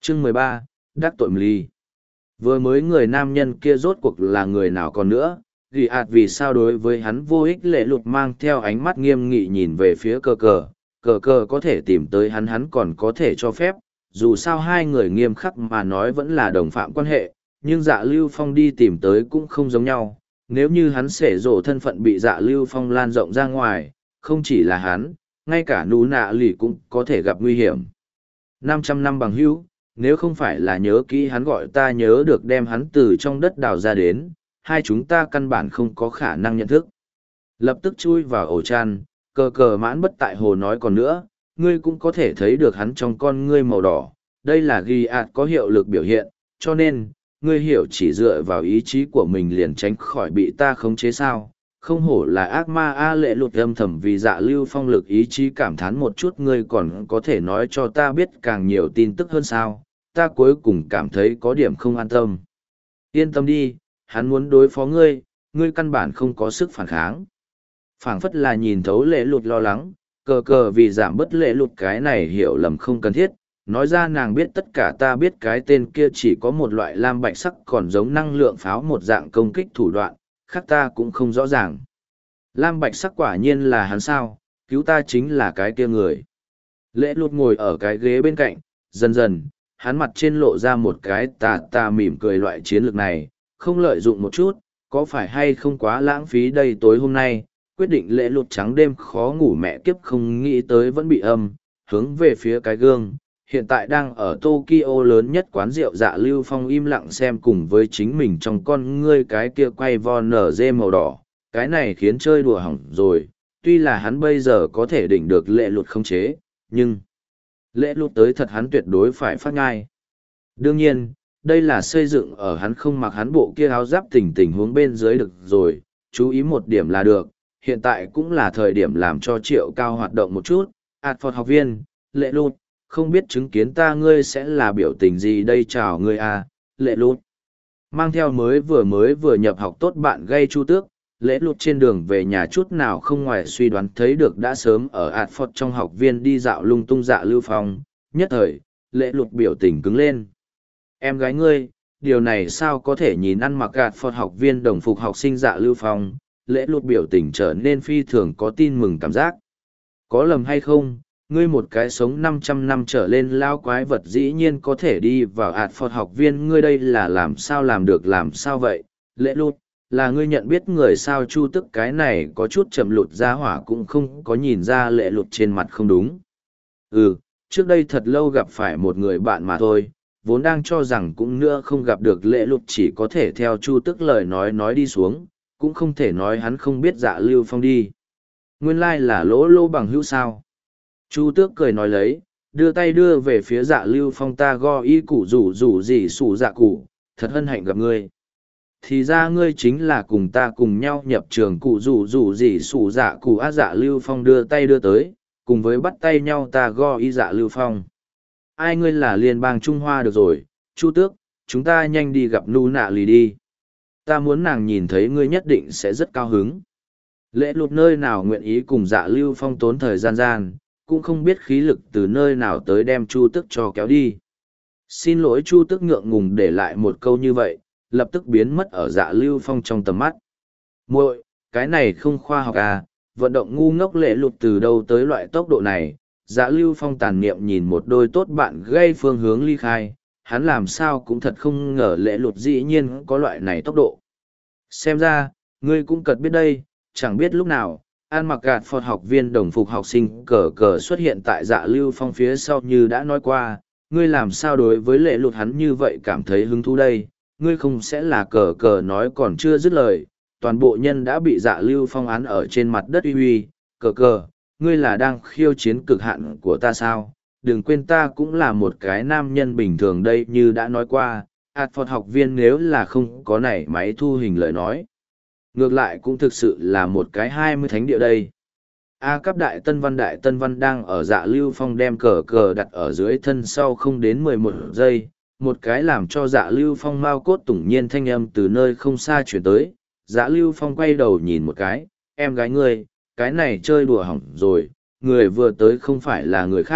Chương 13, đắc tội ly. Vừa mới người nam nhân kia rốt cuộc là người nào còn nữa, ghi ạt vì sao đối với hắn vô ích lệ lụt mang theo ánh mắt nghiêm nghị nhìn về phía cờ cờ có thể tìm tới hắn còn có thể cho phép, dù sao hai người nghiêm khắc mà nói vẫn là đồng phạm quan hệ, nhưng dạ lưu phong đi tìm tới cũng không giống nhau, nếu như hắn xể rổ thân phận bị dạ lưu phong lan rộng ra ngoài, không chỉ là hắn, ngay cả nú nạ lì cũng có thể gặp nguy hiểm. 500 năm bằng hữu, nếu không phải là nhớ kỹ hắn gọi ta nhớ được đem hắn từ trong đất đào ra đến, hai chúng ta căn bản không có khả năng nhận thức. Lập tức chui vào ổ chăn, cờ cờ mãn bất tại hồ nói còn nữa, ngươi cũng có thể thấy được hắn trong con ngươi màu đỏ, đây là ghi ạt có hiệu lực biểu hiện, cho nên, ngươi hiểu chỉ dựa vào ý chí của mình liền tránh khỏi bị ta khống chế sao. Không hổ là ác ma A lệ lụt âm thầm vì dạ lưu phong lực ý chí cảm thán một chút, ngươi còn có thể nói cho ta biết càng nhiều tin tức hơn sao, ta cuối cùng cảm thấy có điểm không an tâm. Yên tâm đi, hắn muốn đối phó ngươi, ngươi căn bản không có sức phản kháng. Phảng phất là nhìn thấu lệ lụt lo lắng, cờ cờ vì giảm bớt lệ lụt cái này hiểu lầm không cần thiết, nói ra nàng biết tất cả ta biết cái tên kia chỉ có một loại lam bạch sắc còn giống năng lượng pháo một dạng công kích thủ đoạn, khác ta cũng không rõ ràng. Lam bạch sắc quả nhiên là hắn sao, cứu ta chính là cái kia người. Lệ lụt ngồi ở cái ghế bên cạnh, dần dần, hắn mặt trên lộ ra một cái tà mỉm cười, loại chiến lược này, không lợi dụng một chút, có phải hay không quá lãng phí đây. Tối hôm nay, quyết định lệ lụt trắng đêm khó ngủ mẹ kiếp không nghĩ tới vẫn bị âm, hướng về phía cái gương. Hiện tại đang ở Tokyo lớn nhất quán rượu dạ lưu phong im lặng xem cùng với chính mình trong con ngươi cái kia quay vo nở dê màu đỏ, cái này khiến chơi đùa hỏng rồi, tuy là hắn bây giờ có thể đỉnh được lệ lụt không chế, nhưng lệ lụt tới thật hắn tuyệt đối phải phát ngai. Đương nhiên, đây là xây dựng ở hắn không mặc hắn bộ kia áo giáp tình huống bên dưới được rồi, chú ý một điểm là được, hiện tại cũng là thời điểm làm cho Triệu Cao hoạt động một chút. Phật học viên, lệ lụt, không biết chứng kiến ta ngươi sẽ là biểu tình gì đây. Chào ngươi à, lệ lụt. Mang theo mới vừa nhập học tốt bạn gây chu tước, lễ lụt trên đường về nhà chút nào không ngoài suy đoán thấy được đã sớm ở Phật trong học viên đi dạo lung tung dạ lưu phong, nhất thời, lễ lụt biểu tình cứng lên. Em gái ngươi, điều này sao có thể nhìn ăn mặc Phật học viên đồng phục học sinh dạ lưu phong, lễ lụt biểu tình trở nên phi thường có tin mừng cảm giác. Có lầm hay không, ngươi một cái sống 500 năm trở lên lao quái vật dĩ nhiên có thể đi vào Phật học viên, ngươi đây là làm sao làm được, làm sao vậy, lễ lụt, là ngươi nhận biết người sao. Chu tức cái này có chút chậm lụt ra hỏa cũng không có nhìn ra lễ lụt trên mặt không đúng. Trước đây thật lâu gặp phải một người bạn mà thôi, vốn đang cho rằng cũng nữa không gặp được lễ lụt, chỉ có thể theo chu tức lời nói đi xuống, cũng không thể nói hắn không biết dạ lưu phong đi. Nguyên lai là lỗ bằng hữu sao. Chu tước cười nói lấy, đưa tay đưa về phía dạ lưu phong, ta go y củ rủ gì sủ dạ cụ, thật hân hạnh gặp ngươi. Thì ra ngươi chính là cùng ta cùng nhau nhập trường cụ rủ gì sủ dạ cụ. Dạ lưu phong đưa tay đưa tới, cùng với bắt tay nhau ta go y dạ lưu phong. Ai ngươi là liên bang Trung Hoa được rồi, Chu tước, chúng ta nhanh đi gặp nu nạ lì đi. Ta muốn nàng nhìn thấy ngươi nhất định sẽ rất cao hứng. Lễ lụt nơi nào nguyện ý cùng dạ lưu phong tốn thời gian, cũng không biết khí lực từ nơi nào tới đem Chu tước cho kéo đi. Xin lỗi. Chu tước ngượng ngùng để lại một câu như vậy, lập tức biến mất ở dạ lưu phong trong tầm mắt. Muội, cái này không khoa học à, vận động ngu ngốc. Lễ lụt từ đâu tới loại tốc độ này. Dạ lưu phong tàn niệm nhìn một đôi tốt bạn gây phương hướng ly khai, hắn làm sao cũng thật không ngờ lễ lụt dĩ nhiên có loại này tốc độ. Xem ra, ngươi cũng cật biết đây, chẳng biết lúc nào, an mặc gạt Phật học viên đồng phục học sinh cờ xuất hiện tại dạ lưu phong phía sau. Như đã nói qua, ngươi làm sao đối với lễ lụt hắn như vậy cảm thấy hứng thú đây, ngươi không sẽ là cờ nói còn chưa dứt lời, toàn bộ nhân đã bị dạ lưu phong án ở trên mặt đất uy cờ, ngươi là đang khiêu chiến cực hạn của ta sao? Đừng quên ta cũng là một cái nam nhân bình thường đây. Như đã nói qua, Phật học viên nếu là không có này máy thu hình lời nói, ngược lại cũng thực sự là một cái 20 thánh địa đây. Cấp đại tân văn đang ở dạ lưu phong đem cờ đặt ở dưới thân sau không đến 11 giây, một cái làm cho dạ lưu phong mau cốt tủng nhiên thanh âm từ nơi không xa chuyển tới. Dạ lưu phong quay đầu nhìn một cái, em gái ngươi, cái này chơi đùa hỏng rồi, người vừa tới không phải là người khác,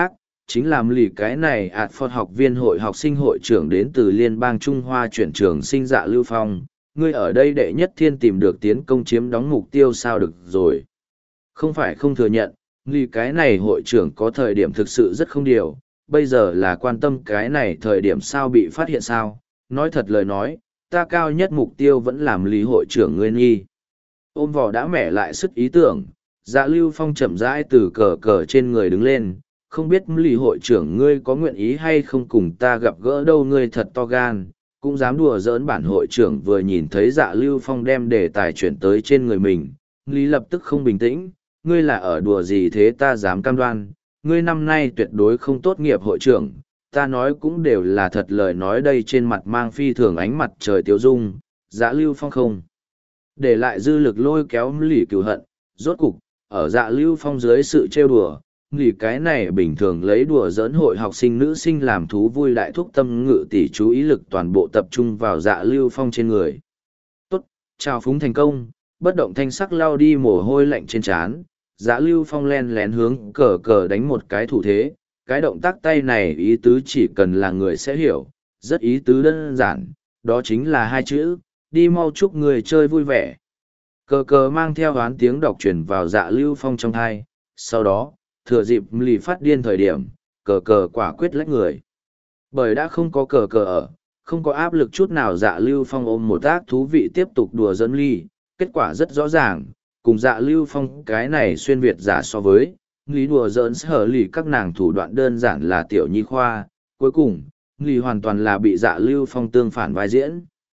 chính là lì cái này Phật học viên hội học sinh hội trưởng đến từ Liên bang Trung Hoa chuyển trường sinh Dạ Lưu Phong, ngươi ở đây đệ nhất thiên tìm được tiến công chiếm đóng mục tiêu sao được rồi. Không phải không thừa nhận, lì cái này hội trưởng có thời điểm thực sự rất không điều, bây giờ là quan tâm cái này thời điểm sao bị phát hiện sao, nói thật lời nói, ta cao nhất mục tiêu vẫn làm lý hội trưởng ngươi nghi. Ôm vỏ đã mẻ lại sức ý tưởng, Dạ Lưu Phong chậm rãi từ cờ cờ trên người đứng lên, không biết lý hội trưởng ngươi có nguyện ý hay không cùng ta gặp gỡ đâu, ngươi thật to gan, cũng dám đùa giỡn bản hội trưởng. Vừa nhìn thấy Dạ Lưu Phong đem đề tài chuyển tới trên người mình, lý lập tức không bình tĩnh, ngươi là ở đùa gì thế, ta dám cam đoan, ngươi năm nay tuyệt đối không tốt nghiệp hội trưởng, ta nói cũng đều là thật lời nói đây. Trên mặt mang phi thường ánh mặt trời tiêu dung, Dạ Lưu Phong không để lại dư lực lôi kéo lì cừu hận, rốt cục, ở Dạ Lưu Phong dưới sự trêu đùa, lì cái này bình thường lấy đùa giỡn hội học sinh nữ sinh làm thú vui đại thúc tâm ngự tỷ chú ý lực toàn bộ tập trung vào Dạ Lưu Phong trên người. Tốt, chào phúng thành công, bất động thanh sắc lao đi mồ hôi lạnh trên trán. Dạ Lưu Phong len lén hướng cờ cờ đánh một cái thủ thế, cái động tác tay này ý tứ chỉ cần là người sẽ hiểu, rất ý tứ đơn giản, đó chính là hai chữ, đi mau chúc người chơi vui vẻ. Cờ cờ mang theo hoán tiếng đọc truyền vào Dạ Lưu Phong trong thai, sau đó, thừa dịp lì phát điên thời điểm, cờ cờ quả quyết lách người. Bởi đã không có cờ cờ ở, không có áp lực chút nào, Dạ Lưu Phong ôm một ác thú vị tiếp tục đùa dẫn ly, kết quả rất rõ ràng, cùng Dạ Lưu Phong cái này xuyên Việt giả so với, lý đùa giỡn sở lì các nàng thủ đoạn đơn giản là tiểu nhi khoa, cuối cùng, lì hoàn toàn là bị Dạ Lưu Phong tương phản vai diễn.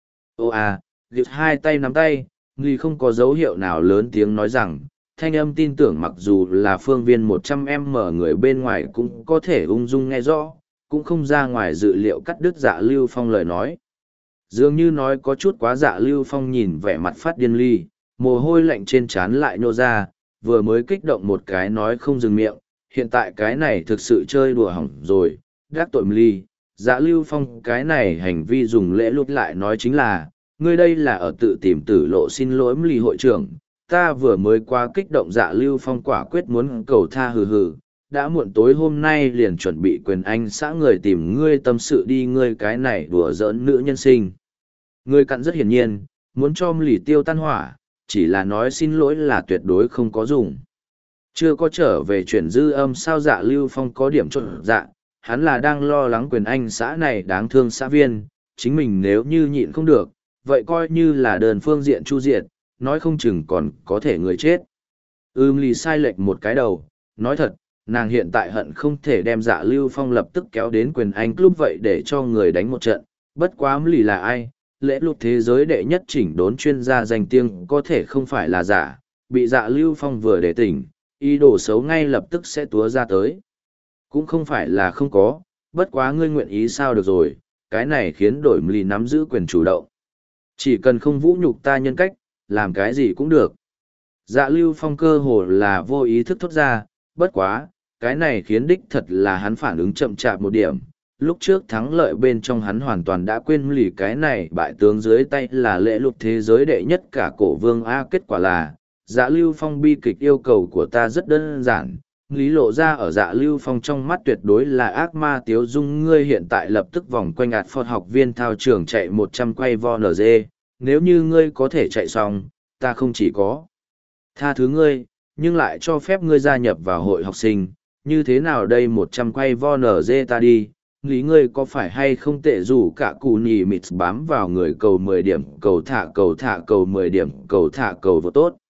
Ô à, liệt hai tay nắm tay, lì không có dấu hiệu nào lớn tiếng nói rằng, thanh âm tin tưởng mặc dù là phương viên 100m người bên ngoài cũng có thể ung dung nghe rõ, cũng không ra ngoài dự liệu cắt đứt Dạ Lưu Phong lời nói. Dường như nói có chút quá, Dạ Lưu Phong nhìn vẻ mặt phát điên ly, mồ hôi lạnh trên trán lại nhô ra, vừa mới kích động một cái nói không dừng miệng, hiện tại cái này thực sự chơi đùa hỏng rồi, gác tội ly. Dạ Lưu Phong cái này hành vi dùng lễ lút lại nói chính là, ngươi đây là ở tự tìm tử lộ, xin lỗi ly hội trưởng, ta vừa mới quá kích động. Dạ Lưu Phong quả quyết muốn cầu tha, hừ hừ, đã muộn tối hôm nay liền chuẩn bị quyền anh xã người tìm ngươi tâm sự đi, ngươi cái này đùa giỡn nữ nhân sinh. Ngươi cặn rất hiển nhiên, muốn cho lì tiêu tan hỏa, chỉ là nói xin lỗi là tuyệt đối không có dùng. Chưa có trở về chuyển dư âm sao? Dạ Lưu Phong có điểm trộn dạ, hắn là đang lo lắng quyền anh xã này đáng thương xã viên, chính mình nếu như nhịn không được, vậy coi như là đơn phương diện chu diệt, nói không chừng còn có thể người chết. Lì sai lệch một cái đầu, nói thật, nàng hiện tại hận không thể đem Dạ Lưu Phong lập tức kéo đến quyền anh club vậy để cho người đánh một trận, bất quá lì là ai? Lễ lục thế giới đệ nhất chỉnh đốn chuyên gia danh tiếng có thể không phải là giả, bị Dạ Lưu Phong vừa để tỉnh, ý đồ xấu ngay lập tức sẽ túa ra tới. Cũng không phải là không có, bất quá ngươi nguyện ý sao được rồi, cái này khiến đổi lì nắm giữ quyền chủ động. Chỉ cần không vũ nhục ta nhân cách, làm cái gì cũng được. Dạ Lưu Phong cơ hồ là vô ý thức thốt ra, bất quá, cái này khiến đích thật là hắn phản ứng chậm chạp một điểm. Lúc trước thắng lợi bên trong hắn hoàn toàn đã quên lì cái này bại tướng dưới tay là lễ lục thế giới đệ nhất cả cổ vương A. Kết quả là, Dạ Lưu Phong bi kịch yêu cầu của ta rất đơn giản, lý lộ ra ở Dạ Lưu Phong trong mắt tuyệt đối là ác ma tiếu dung. Ngươi hiện tại lập tức vòng quanh Phật học viên thao trường chạy 100 quay vo NG, nếu như ngươi có thể chạy xong, ta không chỉ có tha thứ ngươi, nhưng lại cho phép ngươi gia nhập vào hội học sinh, như thế nào đây? 100 quay vo NG ta đi. Lý ngươi có phải hay không tệ dù cả cù nhì mịt bám vào người cầu 10 điểm, cầu thả cầu 10 điểm, cầu thả cầu vô tốt.